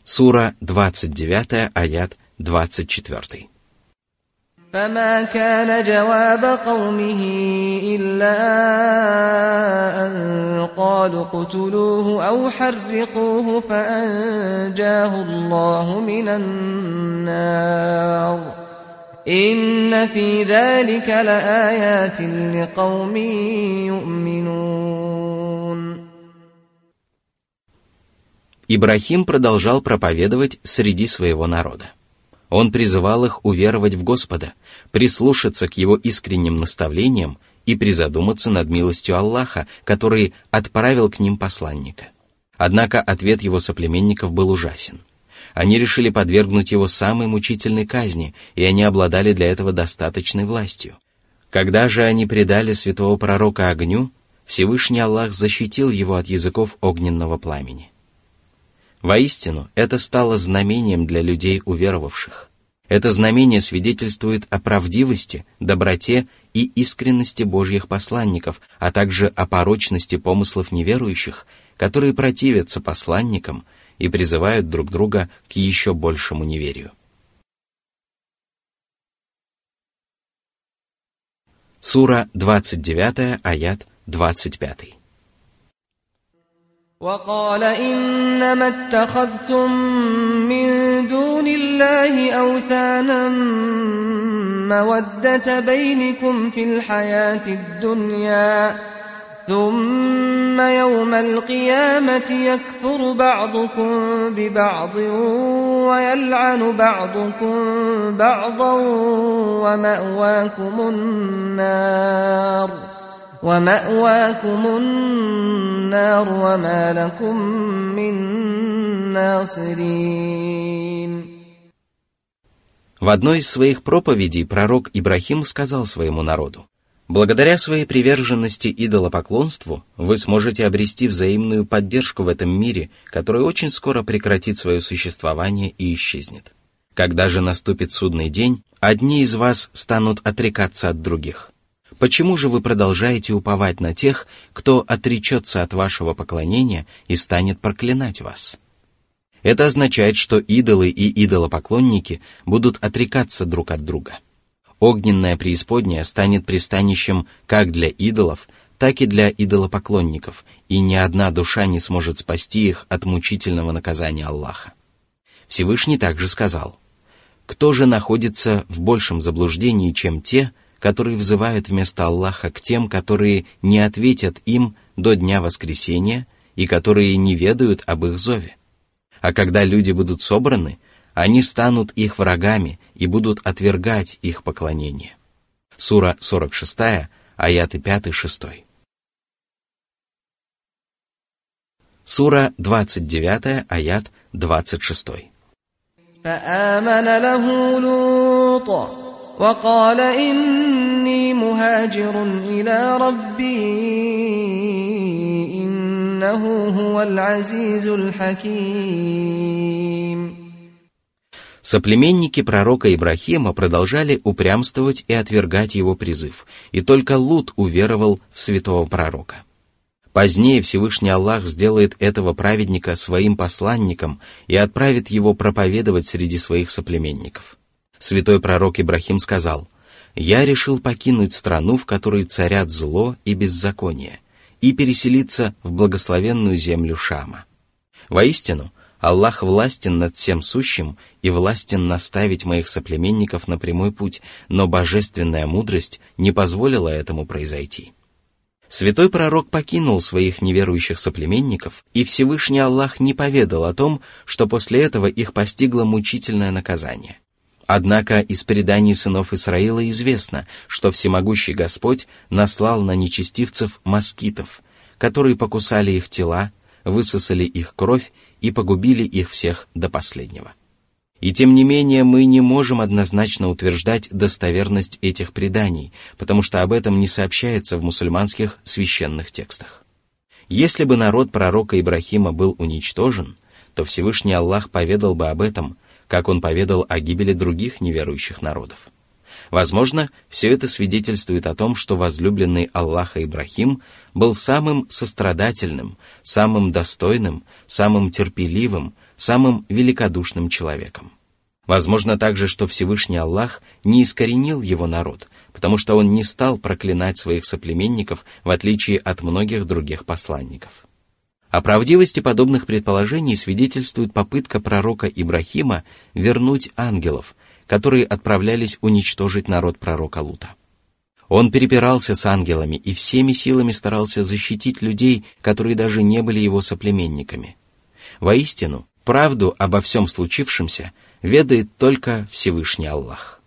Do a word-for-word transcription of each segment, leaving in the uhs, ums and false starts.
Сура двадцать девять, аят двадцать четыре. فما كان جواب قومه إلا أن قالوا اقتلوه أو حرقوه فأنجاه الله من النار إن في ذلك لآيات لقوم يؤمنون. Ибрахим продолжал проповедовать среди своего народа. Он призывал их уверовать в Господа, прислушаться к Его искренним наставлениям и призадуматься над милостью Аллаха, который отправил к ним посланника. Однако ответ его соплеменников был ужасен. Они решили подвергнуть его самой мучительной казни, и они обладали для этого достаточной властью. Когда же они предали святого пророка огню, Всевышний Аллах защитил его от языков огненного пламени. Воистину, это стало знамением для людей уверовавших. Это знамение свидетельствует о правдивости, доброте и искренности Божьих посланников, а также о порочности помыслов неверующих, которые противятся посланникам и призывают друг друга к еще большему неверию. Сура двадцать девять, аят двадцать пять. وقال إنما اتخذتم من دون الله أوثانا مودة بينكم في الحياة الدنيا ثم يوم القيامة يكفر بعضكم ببعض ويلعن بعضكم بعضا ومأواكم النار ومأواكم النار وما لكم من ناصرين. В одной из своих проповедей пророк Ибрахим сказал своему народу: «Благодаря своей приверженности идолопоклонству вы сможете обрести взаимную поддержку в этом мире, который очень скоро прекратит свое существование и исчезнет. Когда же наступит судный день, одни из вас станут отрекаться от других. Почему же вы продолжаете уповать на тех, кто отречется от вашего поклонения и станет проклинать вас?» Это означает, что идолы и идолопоклонники будут отрекаться друг от друга. Огненная преисподняя станет пристанищем как для идолов, так и для идолопоклонников, и ни одна душа не сможет спасти их от мучительного наказания Аллаха. Всевышний также сказал: «Кто же находится в большем заблуждении, чем те, которые взывают вместо Аллаха к тем, которые не ответят им до дня воскресения и которые не ведают об их зове? А когда люди будут собраны, они станут их врагами и будут отвергать их поклонение». Сура сорок шесть, аяты пять-шесть. Сура двадцать девять, аят двадцать шесть. فآمن له لوط وقال إني مهاجر إلى ربي إنه هو العزيز الحكيم. Соплеменники пророка Ибрахима продолжали упрямствовать и отвергать его призыв, и только Лут уверовал в святого пророка. Позднее Всевышний Аллах сделает этого праведника своим посланником и отправит его проповедовать среди своих соплеменников. Святой пророк Ибрахим сказал: «Я решил покинуть страну, в которой царят зло и беззаконие, и переселиться в благословенную землю Шама. Воистину, Аллах властен над всем сущим и властен наставить моих соплеменников на прямой путь, но божественная мудрость не позволила этому произойти». Святой пророк покинул своих неверующих соплеменников, и Всевышний Аллах не поведал о том, что после этого их постигло мучительное наказание. Однако из преданий сынов Исраила известно, что всемогущий Господь наслал на нечестивцев москитов, которые покусали их тела, высосали их кровь и погубили их всех до последнего. И тем не менее мы не можем однозначно утверждать достоверность этих преданий, потому что об этом не сообщается в мусульманских священных текстах. Если бы народ пророка Ибрахима был уничтожен, то Всевышний Аллах поведал бы об этом, как он поведал о гибели других неверующих народов. Возможно, все это свидетельствует о том, что возлюбленный Аллаха Ибрахим был самым сострадательным, самым достойным, самым терпеливым, самым великодушным человеком. Возможно также, что Всевышний Аллах не искоренил его народ, потому что он не стал проклинать своих соплеменников, в отличие от многих других посланников. О правдивости подобных предположений свидетельствует попытка пророка Ибрахима вернуть ангелов, которые отправлялись уничтожить народ пророка Лута. Он перепирался с ангелами и всеми силами старался защитить людей, которые даже не были его соплеменниками. Воистину, правду обо всем случившемся ведает только Всевышний Аллах.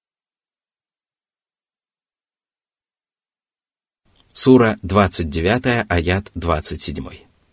Сура двадцать девять, аят двадцать семь.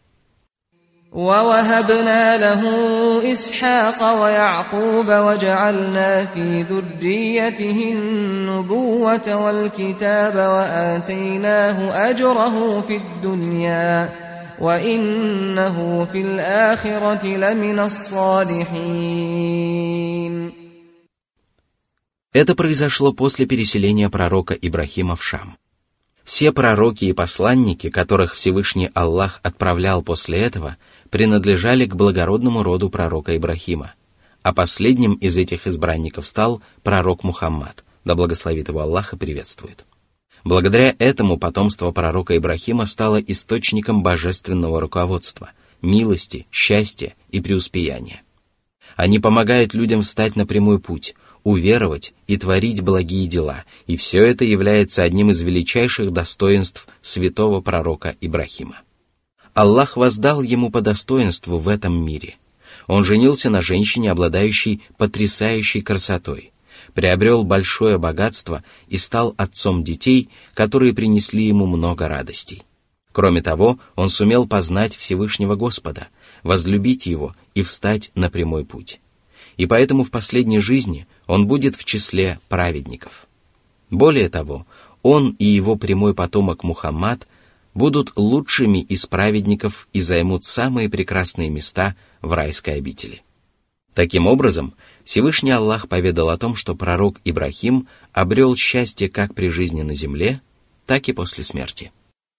وَوَهَبْنَا لَهُ إِسْحَاقَ وَيَعْقُوبَ وَجَعَلْنَا فِي ذُرِّيَّتِهِ النُّبُوَّةَ وَالْكِتَابَ وَآتَيْنَاهُ أَجْرَهُ فِي الدُّنْيَا وَإِنَّهُ فِي الْآخِرَةِ لَمِنَ الصَّالِحِينَ. Это произошло после переселения пророка Ибрахима в Шам. Все пророки и посланники, которых Всевышний Аллах отправлял после этого, принадлежали к благородному роду пророка Ибрахима, а последним из этих избранников стал пророк Мухаммад, да благословит его Аллах и приветствует. Благодаря этому потомство пророка Ибрахима стало источником божественного руководства, милости, счастья и преуспеяния. Они помогают людям встать на прямой путь, уверовать и творить благие дела, и все это является одним из величайших достоинств святого пророка Ибрахима. Аллах воздал ему по достоинству в этом мире. Он женился на женщине, обладающей потрясающей красотой, приобрел большое богатство и стал отцом детей, которые принесли ему много радостей. Кроме того, он сумел познать Всевышнего Господа, возлюбить Его и встать на прямой путь. И поэтому в последней жизни он будет в числе праведников. Более того, он и его прямой потомок Мухаммад будут лучшими из праведников и займут самые прекрасные места в райской обители. Таким образом, Всевышний Аллах поведал о том, что пророк Ибрахим обрел счастье как при жизни на земле, так и после смерти.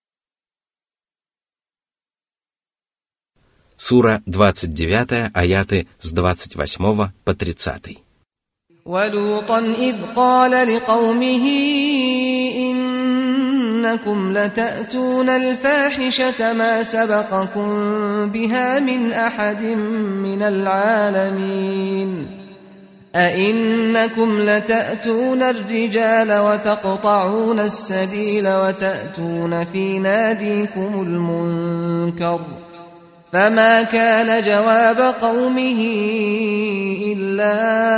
Сура двадцать девять, аяты с двадцать восьмого по тридцатый. وَلُوطًا إِذْ قَالَ لِقَوْمِهِ إِنَّكُمْ لَتَأْتُونَ الْفَاحِشَةَ مَا سَبَقَكُمْ بِهَا مِنْ أَحَدٍ مِنَ الْعَالَمِينَ أَإِنَّكُمْ لَتَأْتُونَ الرِّجَالَ وَتَقْطَعُونَ السَّبِيلَ وَتَأْتُونَ فِي نَادِيكُمُ الْمُنكَرَ فما كان جواب قومه إلا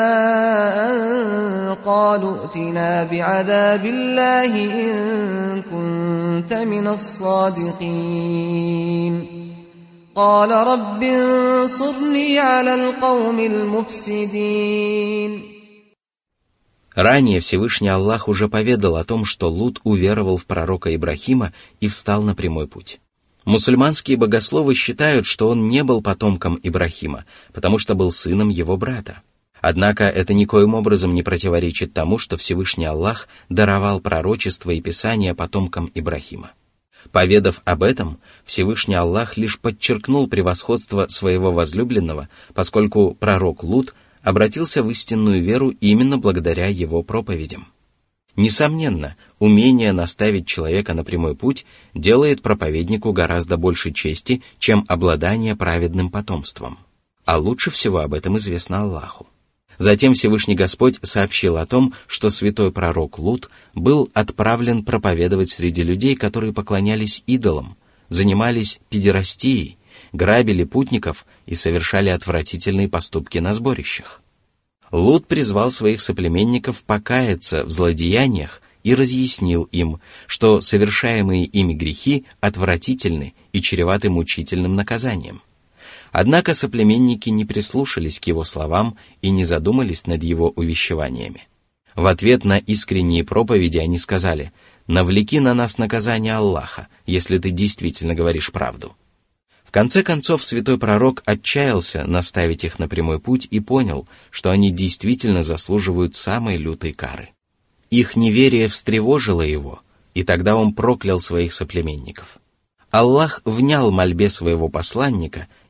أن قالوا ائتنا بعذاب الله إن كنت من الصادقين قال رب انصرني على القوم المفسدين. Ранее Всевышний Аллах уже поведал о том, что Лут уверовал в пророка Ибрахима и встал на прямой путь. Мусульманские богословы считают, что он не был потомком Ибрахима, потому что был сыном его брата. Однако это никоим образом не противоречит тому, что Всевышний Аллах даровал пророчество и писание потомкам Ибрахима. Поведав об этом, Всевышний Аллах лишь подчеркнул превосходство своего возлюбленного, поскольку пророк Лут обратился в истинную веру именно благодаря его проповедям. Несомненно, умение наставить человека на прямой путь делает проповеднику гораздо больше чести, чем обладание праведным потомством. А лучше всего об этом известно Аллаху. Затем Всевышний Господь сообщил о том, что святой пророк Лут был отправлен проповедовать среди людей, которые поклонялись идолам, занимались педерастией, грабили путников и совершали отвратительные поступки на сборищах. Лут призвал своих соплеменников покаяться в злодеяниях и разъяснил им, что совершаемые ими грехи отвратительны и чреваты мучительным наказанием. Однако соплеменники не прислушались к его словам и не задумались над его увещеваниями. В ответ на искренние проповеди они сказали: «Навлеки на нас наказание Аллаха, если ты действительно говоришь правду». В конце концов, святой пророк отчаялся наставить их на прямой путь и понял, что они действительно заслуживают самой лютой кары. Их неверие встревожило его, и тогда он проклял своих соплеменников. Аллах внял мольбе своего посланника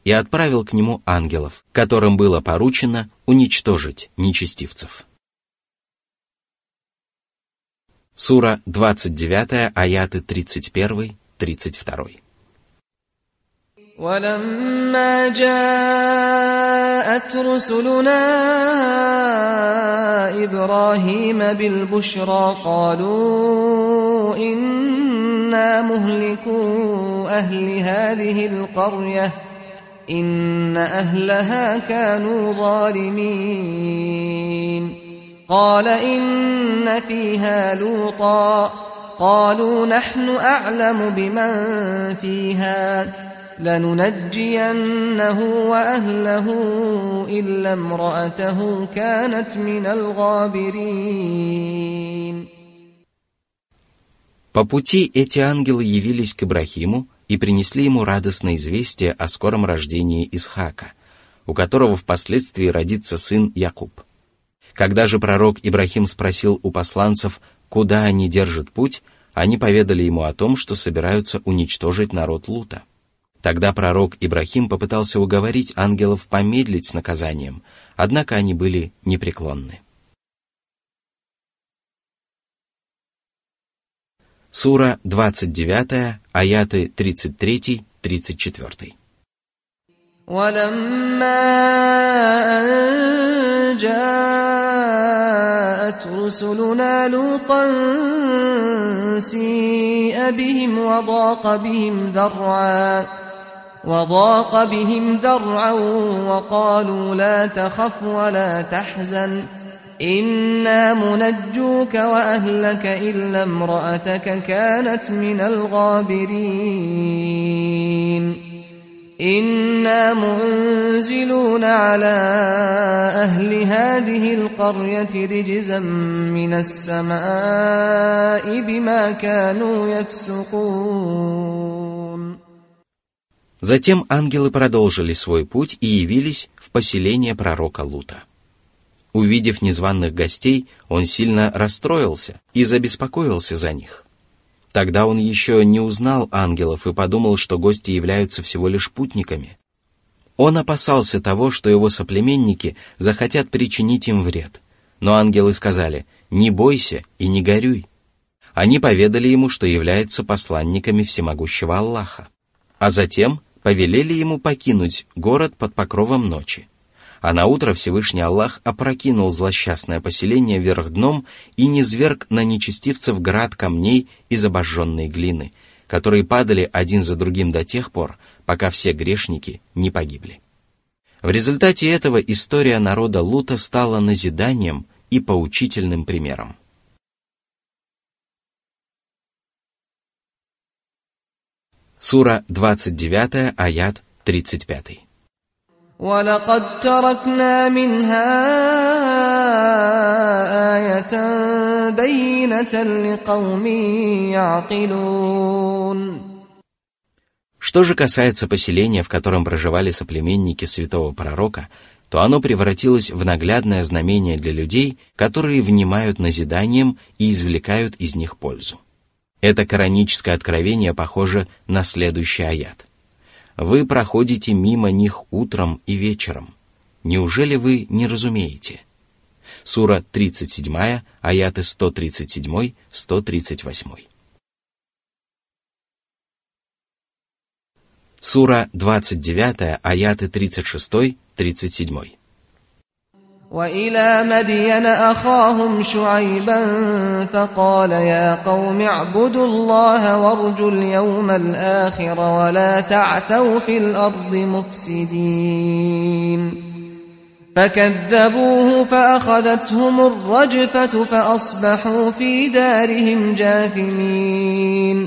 и отправил к нему ангелов, которым было поручено уничтожить нечестивцев. Сура двадцать девять, аяты тридцать один — тридцать два. ولما جاءت رسلنا إبراهيم بالبشرى قالوا إنا مهلكو أهل هذه القرية إن أهلها كانوا ظالمين قال إن فيها لوطا قالوا نحن أعلم بمن فيها لننجينه وأهله إلا امرأته كانت من الغابرين. По пути эти ангелы явились к Ибрахиму и принесли ему радостное известие о скором рождении Исхака, у которого впоследствии родится сын Якуб. Когда же пророк Ибрахим спросил у посланцев, куда они держат путь, они поведали ему о том, что собираются уничтожить народ Лута. Тогда пророк Ибрахим попытался уговорить ангелов помедлить с наказанием, однако они были непреклонны. Сура двадцать девять, аяты тридцать три — тридцать четыре. ولما أن جاءت رسلنا لوطا سيء بهم وضاق بهم ذرعا وضاق بهم ذرعا وقالوا لا تخف ولا تحزن إنا منجوك وأهلك إلا امرأتك كانت من الغابرين إنا منزلون على أهل هذه القرية رجزا من السماء بما كانوا يفسقون. Затем ангелы продолжили свой путь и явились в поселение пророка Лута. Увидев незваных гостей, он сильно расстроился и забеспокоился за них. Тогда он еще не узнал ангелов и подумал, что гости являются всего лишь путниками. Он опасался того, что его соплеменники захотят причинить им вред. Но ангелы сказали: «Не бойся и не горюй». Они поведали ему, что являются посланниками всемогущего Аллаха, а затем повелели ему покинуть город под покровом ночи. А наутро Всевышний Аллах опрокинул злосчастное поселение вверх дном и низверг на нечестивцев град камней из обожженной глины, которые падали один за другим до тех пор, пока все грешники не погибли. В результате этого история народа Лута стала назиданием и поучительным примером. Сура двадцать девять, аят тридцать пять. ولقد تركنا منها آية بينة لقوم يعقلون. Что же касается поселения, в котором проживали соплеменники святого пророка, то оно превратилось в наглядное знамение для людей, которые внимают назиданиям и извлекают из них пользу. Это кораническое откровение похоже на следующий аят. Вы проходите мимо них утром и вечером. Неужели вы не разумеете? Сура тридцать семь, аяты сто тридцать семь — сто тридцать восемь. Сура двадцать девять, аяты тридцать шесть — тридцать семь. وإلى مدين أخاهم شعيبا فقال يا قوم اعبدوا الله وارجوا اليوم الآخر ولا تعثوا في الأرض مفسدين فكذبوه فأخذتهم الرجفة فأصبحوا في دارهم جاثمين.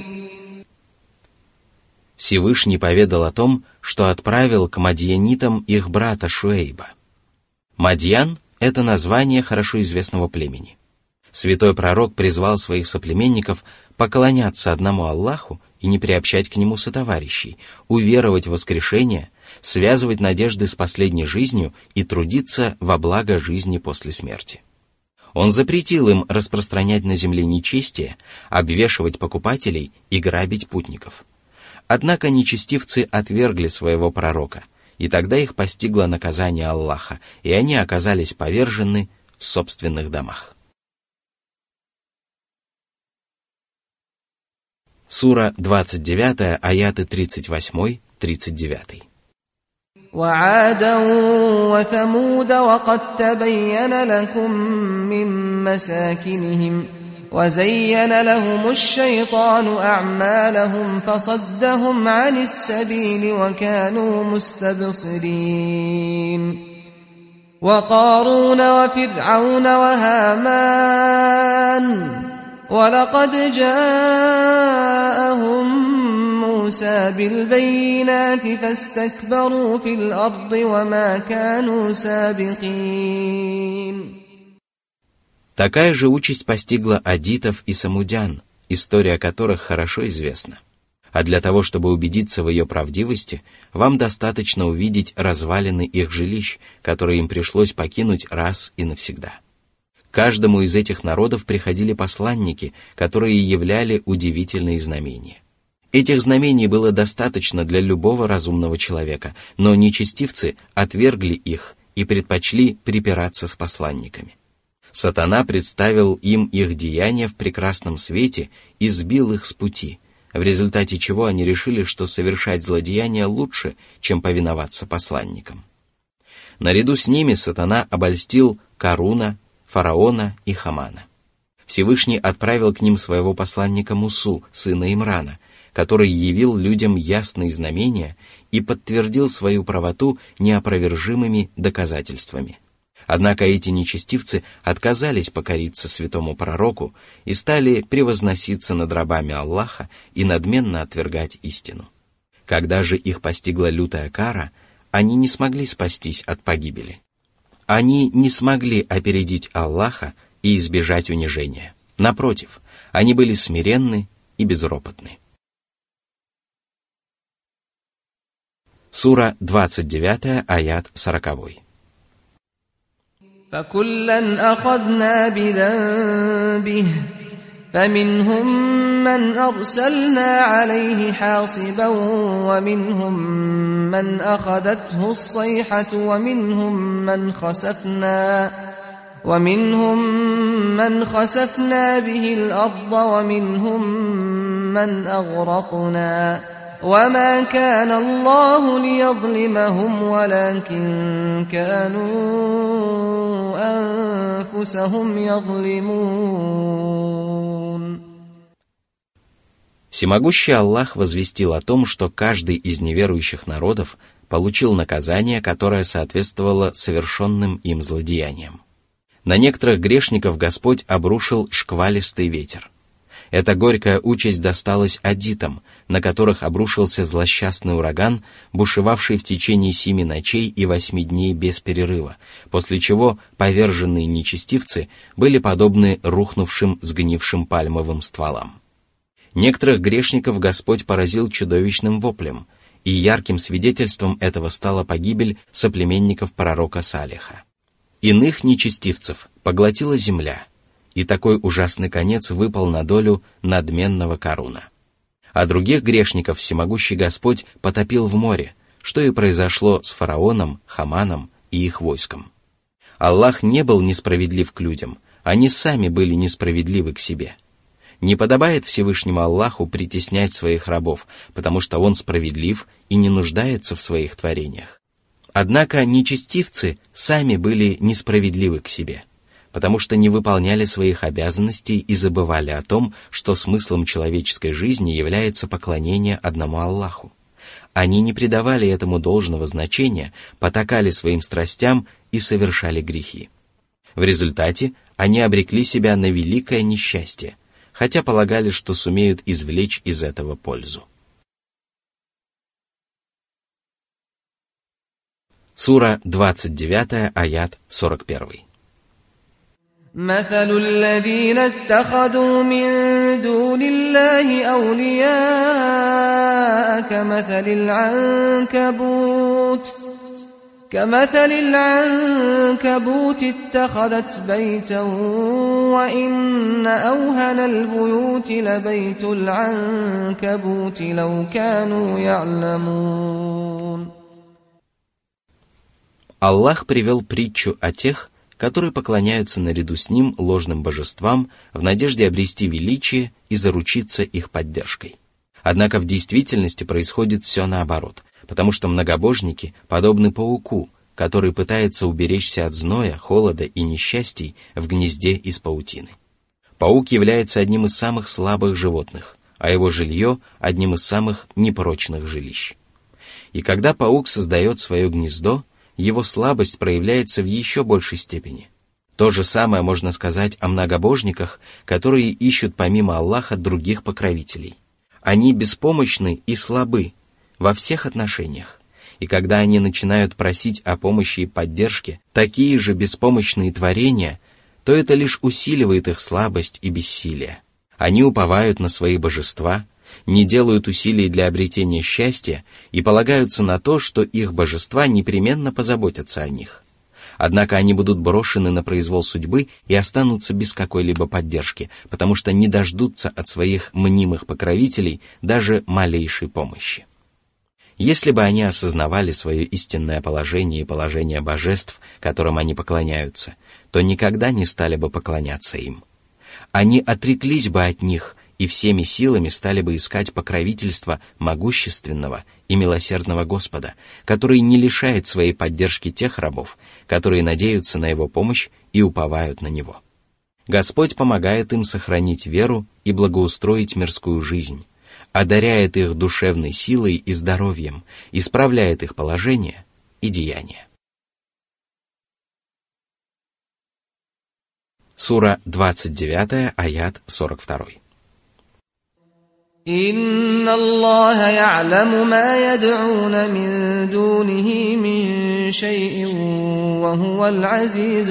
Всевышний поведал о том, что отправил к мадьянитам их брата Шуэйба. Мадьян – это название хорошо известного племени. Святой пророк призвал своих соплеменников поклоняться одному Аллаху и не приобщать к нему сотоварищей, уверовать в воскрешение, связывать надежды с последней жизнью и трудиться во благо жизни после смерти. Он запретил им распространять на земле нечестие, обвешивать покупателей и грабить путников. Однако нечестивцы отвергли своего пророка, и тогда их постигло наказание Аллаха, и они оказались повержены в собственных домах. Сура двадцать девять, аяты тридцать восемь тридцать девять. وعادا وثمود وقد تبين لكم من مساكنهم وزين لهم الشيطان أعمالهم فصدهم عن السبيل وكانوا مستبصرين وقارون وفرعون وهامان ولقد جاءهم موسى بالبينات فاستكبروا في الأرض وما كانوا سابقين. Такая же участь постигла адитов и самудян, история которых хорошо известна. А для того, чтобы убедиться в ее правдивости, вам достаточно увидеть развалины их жилищ, которые им пришлось покинуть раз и навсегда. Каждому из этих народов приходили посланники, которые являли удивительные знамения. Этих знамений было достаточно для любого разумного человека, но нечестивцы отвергли их и предпочли припираться с посланниками. Сатана представил им их деяния в прекрасном свете и сбил их с пути, в результате чего они решили, что совершать злодеяния лучше, чем повиноваться посланникам. Наряду с ними Сатана обольстил Каруна, фараона и Хамана. Всевышний отправил к ним своего посланника Мусу, сына Имрана, который явил людям ясные знамения и подтвердил свою правоту неопровержимыми доказательствами. Однако эти нечестивцы отказались покориться святому пророку и стали превозноситься над рабами Аллаха и надменно отвергать истину. Когда же их постигла лютая кара, они не смогли спастись от погибели. Они не смогли опередить Аллаха и избежать унижения. Напротив, они были смиренны и безропотны. Сура двадцать девять, аят сорок. فكلا أخذنا بذنبه فمنهم من أرسلنا عليه حاصبا ومنهم من أخذته الصيحة ومنهم من خسفنا ومنهم من خسفنا به الأرض ومنهم من أغرقنا وما كان الله ليظلمهم ولكن كانوا أنفسهم يظلمون. Всемогущий Аллах возвестил о том, что каждый из неверующих народов получил наказание, которое соответствовало совершенным им злодеяниям. На некоторых грешников Господь обрушил шквалистый ветер. Эта горькая участь досталась адитам, на которых обрушился злосчастный ураган, бушевавший в течение семи ночей и восьми дней без перерыва, после чего поверженные нечестивцы были подобны рухнувшим сгнившим пальмовым стволам. Некоторых грешников Господь поразил чудовищным воплем, и ярким свидетельством этого стала погибель соплеменников пророка Салиха. Иных нечестивцев поглотила земля, и такой ужасный конец выпал на долю надменного Каруна. А других грешников всемогущий Господь потопил в море, что и произошло с фараоном, Хаманом и их войском. Аллах не был несправедлив к людям, они сами были несправедливы к себе. Не подобает Всевышнему Аллаху притеснять своих рабов, потому что Он справедлив и не нуждается в своих творениях. Однако нечестивцы сами были несправедливы к себе, потому что не выполняли своих обязанностей и забывали о том, что смыслом человеческой жизни является поклонение одному Аллаху. Они не придавали этому должного значения, потакали своим страстям и совершали грехи. В результате они обрекли себя на великое несчастье, хотя полагали, что сумеют извлечь из этого пользу. Сура двадцать девять, аят сорок один. مثل الذين اتخذوا من دون الله أولياء كمثل العنكبوت كمثل العنكبوت اتخذت بيتا وإن أوهن البيوت لبيت العنكبوت لو كانوا يعلمون. Аллах привел притчу о тех, которые поклоняются наряду с ним ложным божествам в надежде обрести величие и заручиться их поддержкой. Однако в действительности происходит все наоборот, потому что многобожники подобны пауку, который пытается уберечься от зноя, холода и несчастий в гнезде из паутины. Паук является одним из самых слабых животных, а его жилье – одним из самых непрочных жилищ. И когда паук создает свое гнездо, его слабость проявляется в еще большей степени. То же самое можно сказать о многобожниках, которые ищут помимо Аллаха других покровителей. Они беспомощны и слабы во всех отношениях. И когда они начинают просить о помощи и поддержке такие же беспомощные творения, то это лишь усиливает их слабость и бессилие. Они уповают на свои божества, не делают усилий для обретения счастья и полагаются на то, что их божества непременно позаботятся о них. Однако они будут брошены на произвол судьбы и останутся без какой-либо поддержки, потому что не дождутся от своих мнимых покровителей даже малейшей помощи. Если бы они осознавали свое истинное положение и положение божеств, которым они поклоняются, то никогда не стали бы поклоняться им. Они отреклись бы от них и всеми силами стали бы искать покровительства могущественного и милосердного Господа, который не лишает своей поддержки тех рабов, которые надеются на Его помощь и уповают на Него. Господь помогает им сохранить веру и благоустроить мирскую жизнь, одаряет их душевной силой и здоровьем, исправляет их положение и деяния. Сура двадцать девять, аят сорок два. إن الله يعلم ما يدعون من دونه من شيء وهو العزيز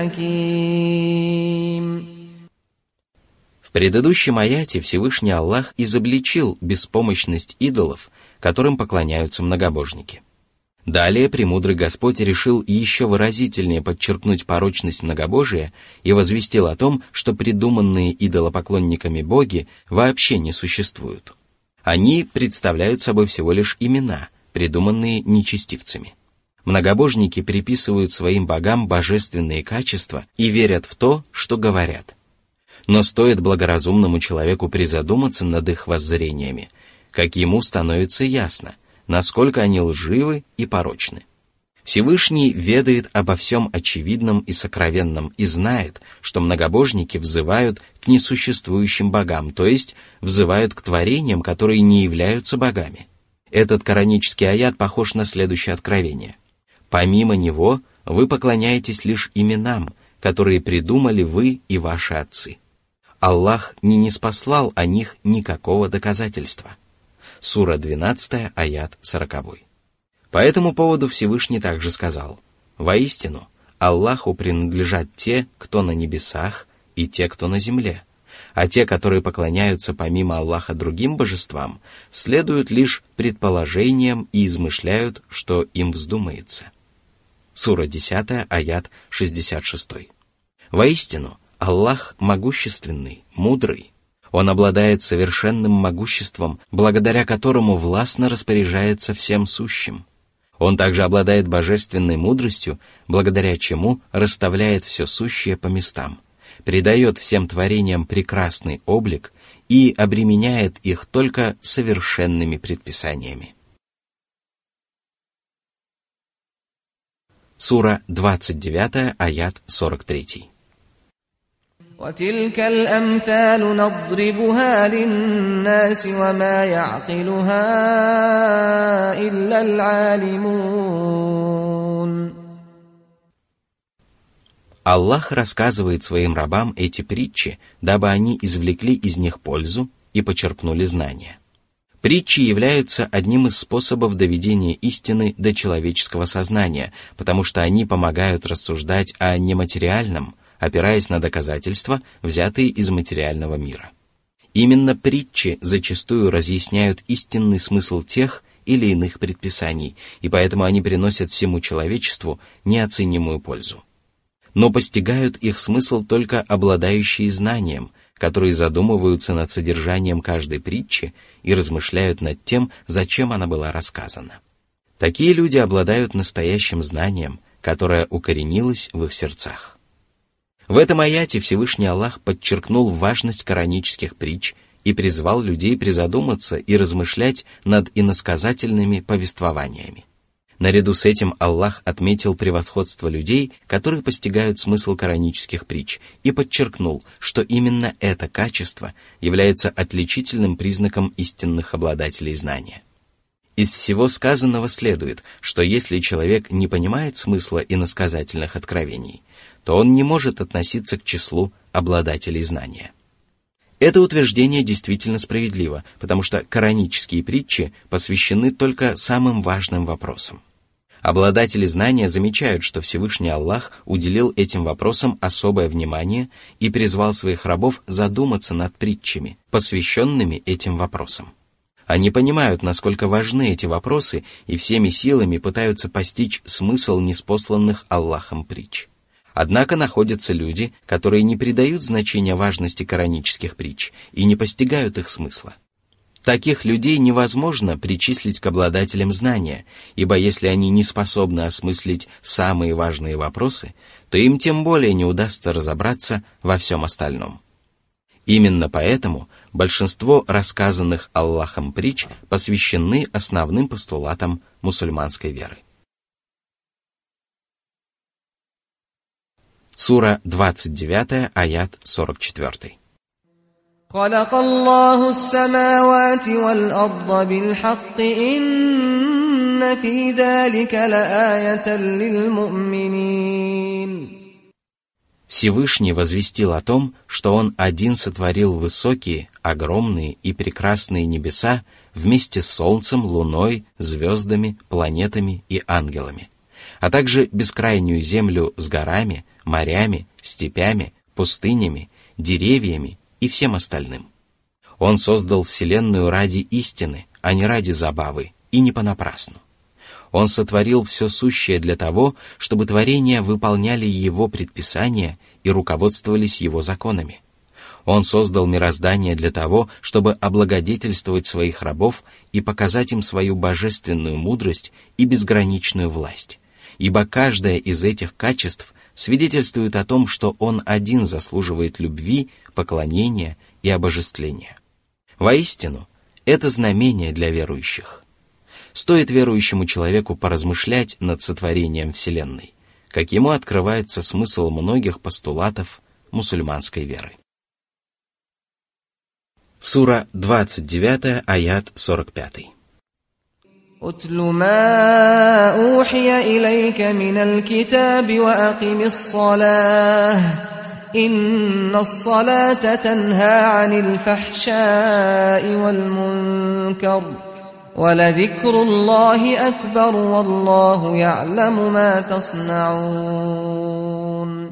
الحكيم. В предыдущем аяте Всевышний Аллах изобличил беспомощность идолов, которым поклоняются многобожники. Далее премудрый Господь решил еще выразительнее подчеркнуть порочность многобожия и возвестил о том, что придуманные идолопоклонниками боги вообще не существуют. Они представляют собой всего лишь имена, придуманные нечестивцами. Многобожники приписывают своим богам божественные качества и верят в то, что говорят. Но стоит благоразумному человеку призадуматься над их воззрениями, как ему становится ясно, насколько они лживы и порочны. Всевышний ведает обо всем очевидном и сокровенном и знает, что многобожники взывают к несуществующим богам, то есть взывают к творениям, которые не являются богами. Этот коранический аят похож на следующее откровение. Помимо него вы поклоняетесь лишь именам, которые придумали вы и ваши отцы. Аллах не ниспослал о них никакого доказательства. Сура двенадцать, аят сорок. По этому поводу Всевышний также сказал: «Воистину, Аллаху принадлежат те, кто на небесах, и те, кто на земле, а те, которые поклоняются помимо Аллаха другим божествам, следуют лишь предположениям и измышляют, что им вздумается». Сура десять, аят шестьдесят шесть. Воистину, Аллах могущественный, мудрый. Он обладает совершенным могуществом, благодаря которому властно распоряжается всем сущим. Он также обладает божественной мудростью, благодаря чему расставляет все сущее по местам, придает всем творениям прекрасный облик и обременяет их только совершенными предписаниями. Сура двадцать девять, аят сорок три. وتلك الأمثال نضربها للناس وما يعقلها إلا العالمون. Аллах рассказывает своим рабам эти притчи, дабы они извлекли из них пользу и почерпнули знания. Притчи являются одним из способов доведения истины до человеческого сознания, потому что они помогают рассуждать о нематериальном, опираясь на доказательства, взятые из материального мира. Именно притчи зачастую разъясняют истинный смысл тех или иных предписаний, и поэтому они приносят всему человечеству неоценимую пользу. Но постигают их смысл только обладающие знанием, которые задумываются над содержанием каждой притчи и размышляют над тем, зачем она была рассказана. Такие люди обладают настоящим знанием, которая укоренилась в их сердцах. В этом аяте Всевышний Аллах подчеркнул важность коранических притч и призвал людей призадуматься и размышлять над иносказательными повествованиями. Наряду с этим Аллах отметил превосходство людей, которые постигают смысл коранических притч, и подчеркнул, что именно это качество является отличительным признаком истинных обладателей знания. Из всего сказанного следует, что если человек не понимает смысла иносказательных откровений, то он не может относиться к числу обладателей знания. Это утверждение действительно справедливо, потому что коранические притчи посвящены только самым важным вопросам. Обладатели знания замечают, что Всевышний Аллах уделил этим вопросам особое внимание и призвал своих рабов задуматься над притчами, посвященными этим вопросам. Они понимают, насколько важны эти вопросы, и всеми силами пытаются постичь смысл ниспосланных Аллахом притч. Однако находятся люди, которые не придают значения важности коранических притч и не постигают их смысла. Таких людей невозможно причислить к обладателям знания, ибо если они не способны осмыслить самые важные вопросы, то им тем более не удастся разобраться во всем остальном. Именно поэтому большинство рассказанных Аллахом притч посвящены основным постулатам мусульманской веры. Сура двадцать девять, аят сорок четыре. خلق الله السماوات والأرض بالحق إن في ذلك لآية للمؤمنين. Всевышний возвестил о том, что Он один сотворил высокие, огромные и прекрасные небеса вместе с солнцем, луной, звездами, планетами и ангелами, а также бескрайнюю землю с горами, морями, степями, пустынями, деревьями и всем остальным. Он создал Вселенную ради истины, а не ради забавы, и не понапрасну. Он сотворил все сущее для того, чтобы творения выполняли Его предписания и руководствовались Его законами. Он создал мироздание для того, чтобы облагодетельствовать своих рабов и показать им свою божественную мудрость и безграничную власть, ибо каждое из этих качеств свидетельствует о том, что Он один заслуживает любви, поклонения и обожествления. Воистину, это знамение для верующих. Стоит верующему человеку поразмышлять над сотворением Вселенной, как ему открывается смысл многих постулатов мусульманской веры. Сура двадцать девять, аят сорок пять. أتل ما أوحي إليك من الكتاب وأقم الصلاة إن الصلاة تنهى عن الفحشاء والمنكر ولذكر الله أكبر والله يعلم ما تصنعون.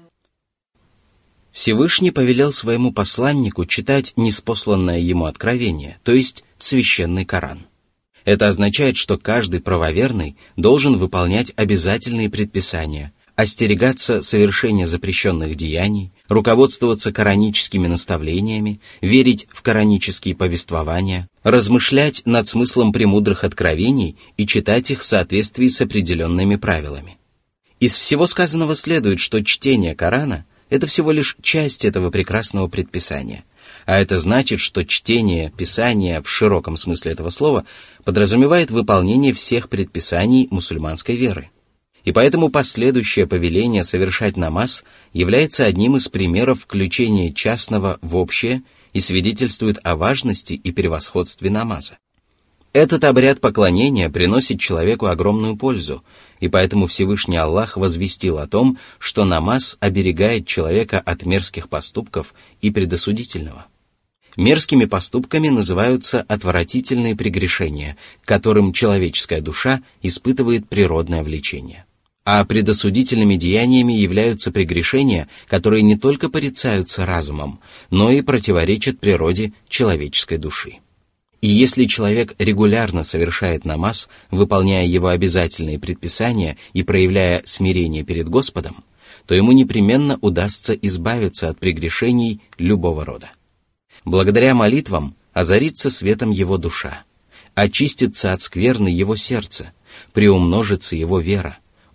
Всевышний повелел своему посланнику читать ниспосланное ему откровение, то есть священный Коран. Это означает, что каждый правоверный должен выполнять обязательные предписания, остерегаться совершения запрещенных деяний, руководствоваться кораническими наставлениями, верить в коранические повествования, размышлять над смыслом премудрых откровений и читать их в соответствии с определенными правилами. Из всего сказанного следует, что чтение Корана – это всего лишь часть этого прекрасного предписания. А это значит, что чтение Писания в широком смысле этого слова подразумевает выполнение всех предписаний мусульманской веры. И поэтому последующее повеление совершать намаз является одним из примеров включения частного в общее и свидетельствует о важности и превосходстве намаза. Этот обряд поклонения приносит человеку огромную пользу, и поэтому Всевышний Аллах возвестил о том, что намаз оберегает человека от мерзких поступков и предосудительного. Мерзкими поступками называются отвратительные прегрешения, к которым человеческая душа испытывает природное влечение. А предосудительными деяниями являются прегрешения, которые не только порицаются разумом, но и противоречат природе человеческой души. И если человек регулярно совершает намаз, выполняя его обязательные предписания и проявляя смирение перед Господом, то ему непременно удастся избавиться от прегрешений любого рода. Благодаря молитвам озарится светом его душа, очистится от скверны его сердце, приумножится его вера,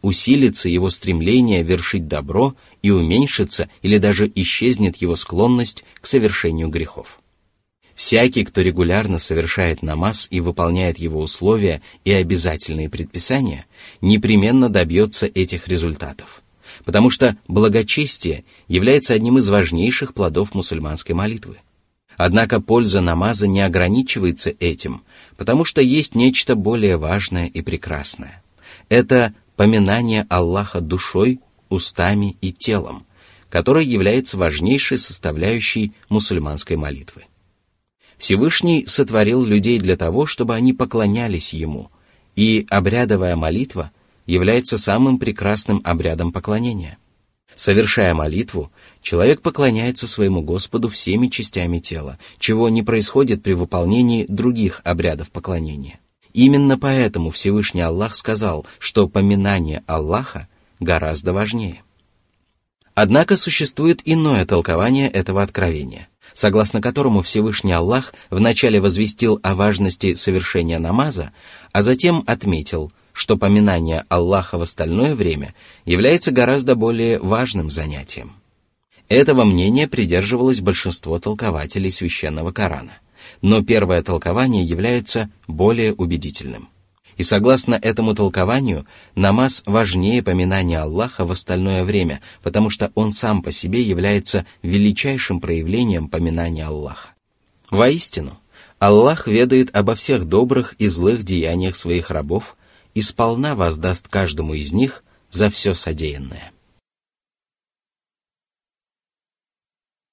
усилится его стремление вершить добро и уменьшится или даже исчезнет его склонность к совершению грехов. Всякий, кто регулярно совершает намаз и выполняет его условия и обязательные предписания, непременно добьется этих результатов, потому что благочестие является одним из важнейших плодов мусульманской молитвы. Однако польза намаза не ограничивается этим, потому что есть нечто более важное и прекрасное. Это поминание Аллаха душой, устами и телом, которое является важнейшей составляющей мусульманской молитвы. Всевышний сотворил людей для того, чтобы они поклонялись Ему, и обрядовая молитва является самым прекрасным обрядом поклонения. Совершая молитву, человек поклоняется своему Господу всеми частями тела, чего не происходит при выполнении других обрядов поклонения. Именно поэтому Всевышний Аллах сказал, что поминание Аллаха гораздо важнее. Однако существует иное толкование этого откровения, согласно которому Всевышний Аллах вначале возвестил о важности совершения намаза, а затем отметил, что поминание Аллаха в остальное время является гораздо более важным занятием. Этого мнения придерживалось большинство толкователей Священного Корана, но первое толкование является более убедительным. И согласно этому толкованию, намаз важнее поминания Аллаха в остальное время, потому что он сам по себе является величайшим проявлением поминания Аллаха. Воистину, Аллах ведает обо всех добрых и злых деяниях своих рабов и сполна воздаст каждому из них за все содеянное.